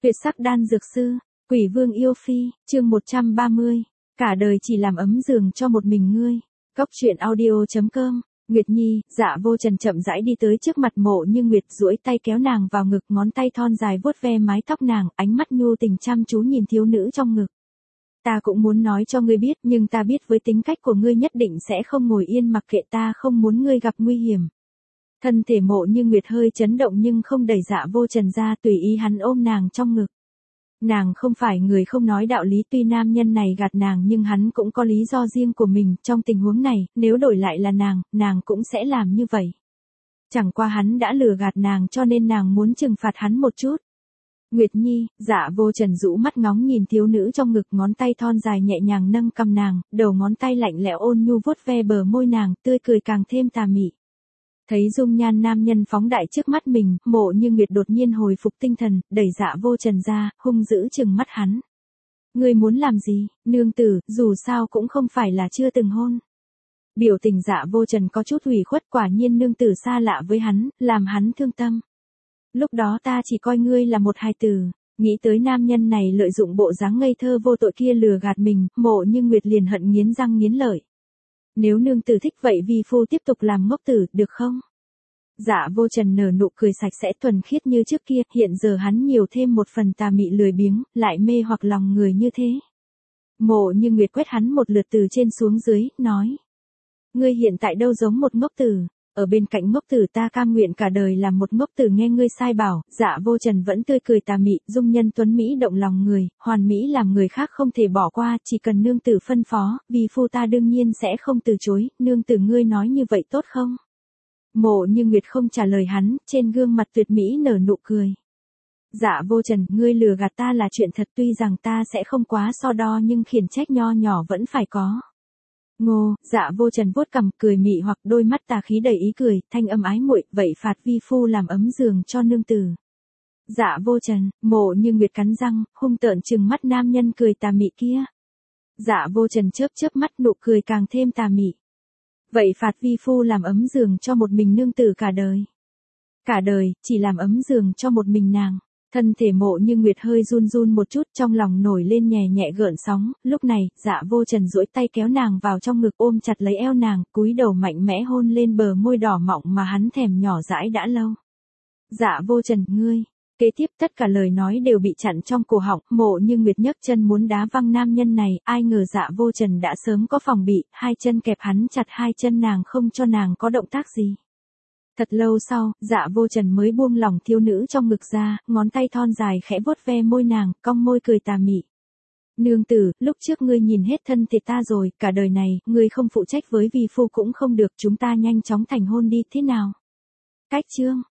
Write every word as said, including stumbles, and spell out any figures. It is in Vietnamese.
Tuyệt sắc đan dược sư, Quỷ Vương yêu phi, chương một trăm ba mươi. Cả đời chỉ làm ấm giường cho một mình ngươi. Cốc truyện audio chấm com. Nguyệt Nhi, Dạ Vô Trần chậm rãi đi tới trước mặt Mộ Như Nguyệt, duỗi tay kéo nàng vào ngực, ngón tay thon dài vuốt ve mái tóc nàng, ánh mắt nhu tình chăm chú nhìn thiếu nữ trong ngực. Ta cũng muốn nói cho ngươi biết, nhưng ta biết với tính cách của ngươi nhất định sẽ không ngồi yên mặc kệ, ta không muốn ngươi gặp nguy hiểm. Thân thể Mộ Như Nguyệt hơi chấn động nhưng không đẩy Dạ Vô Trần ra, tùy ý hắn ôm nàng trong ngực. Nàng không phải người không nói đạo lý, tuy nam nhân này gạt nàng nhưng hắn cũng có lý do riêng của mình, trong tình huống này, nếu đổi lại là nàng, nàng cũng sẽ làm như vậy. Chẳng qua hắn đã lừa gạt nàng cho nên nàng muốn trừng phạt hắn một chút. Nguyệt Nhi, Dạ Vô Trần rũ mắt ngóng nhìn thiếu nữ trong ngực, ngón tay thon dài nhẹ nhàng nâng cằm nàng, đầu ngón tay lạnh lẽo ôn nhu vuốt ve bờ môi nàng, tươi cười càng thêm tà mị. Thấy dung nhan nam nhân phóng đại trước mắt mình, Mộ Như Nguyệt đột nhiên hồi phục tinh thần, đẩy Dạ Vô Trần ra, hung dữ trừng mắt hắn. Ngươi muốn làm gì, nương tử, dù sao cũng không phải là chưa từng hôn. Biểu tình Dạ Vô Trần có chút ủy khuất, quả nhiên nương tử xa lạ với hắn, làm hắn thương tâm. Lúc đó ta chỉ coi ngươi là một hài tử, nghĩ tới nam nhân này lợi dụng bộ dáng ngây thơ vô tội kia lừa gạt mình, Mộ Như Nguyệt liền hận nghiến răng nghiến lợi. Nếu nương tử thích vậy vi phu tiếp tục làm ngốc tử, được không? Dạ Vô Trần nở nụ cười sạch sẽ thuần khiết như trước kia, hiện giờ hắn nhiều thêm một phần tà mị lười biếng, lại mê hoặc lòng người như thế. Mộ Như Nguyệt quét hắn một lượt từ trên xuống dưới, nói. Ngươi hiện tại đâu giống một ngốc tử, ở bên cạnh ngốc tử ta cam nguyện cả đời làm một ngốc tử, nghe ngươi sai bảo. Dạ Vô Trần vẫn tươi cười tà mị, dung nhân tuấn Mỹ động lòng người, hoàn mỹ làm người khác không thể bỏ qua, chỉ cần nương tử phân phó, vì phu ta đương nhiên sẽ không từ chối, nương tử ngươi nói như vậy tốt không? Mộ Như Nguyệt không trả lời hắn, trên gương mặt tuyệt mỹ nở nụ cười. Dạ Vô Trần, ngươi lừa gạt ta là chuyện thật, tuy rằng ta sẽ không quá so đo nhưng khiển trách nho nhỏ vẫn phải có. Ngô, Dạ Vô Trần vuốt cằm, cười mị hoặc, đôi mắt tà khí đầy ý cười, thanh âm ái muội, vậy phạt vi phu làm ấm giường cho nương tử. Dạ Vô Trần, Mộ Như Nguyệt cắn răng, hung tợn trừng mắt nam nhân cười tà mị kia. Dạ Vô Trần chớp chớp mắt, nụ cười càng thêm tà mị. Vậy phạt vi phu làm ấm giường cho một mình nương tử cả đời. Cả đời, chỉ làm ấm giường cho một mình nàng. Thân thể Mộ Như Nguyệt hơi run run một chút, trong lòng nổi lên nhẹ nhẹ gợn sóng, lúc này, Dạ Vô Trần duỗi tay kéo nàng vào trong ngực, ôm chặt lấy eo nàng, cúi đầu mạnh mẽ hôn lên bờ môi đỏ mọng mà hắn thèm nhỏ dãi đã lâu. Dạ Vô Trần, ngươi. Kế tiếp tất cả lời nói đều bị chặn trong cổ họng, Mộ Như Nguyệt nhấc chân muốn đá văng nam nhân này, ai ngờ Dạ Vô Trần đã sớm có phòng bị, hai chân kẹp hắn chặt hai chân nàng không cho nàng có động tác gì. Thật lâu sau, Dạ Vô Trần mới buông lỏng thiếu nữ trong ngực ra, ngón tay thon dài khẽ vuốt ve môi nàng, cong môi cười tà mị. Nương tử, lúc trước ngươi nhìn hết thân thể ta rồi, cả đời này, ngươi không phụ trách với vi phu cũng không được, chúng ta nhanh chóng thành hôn đi, thế nào? Cách chương.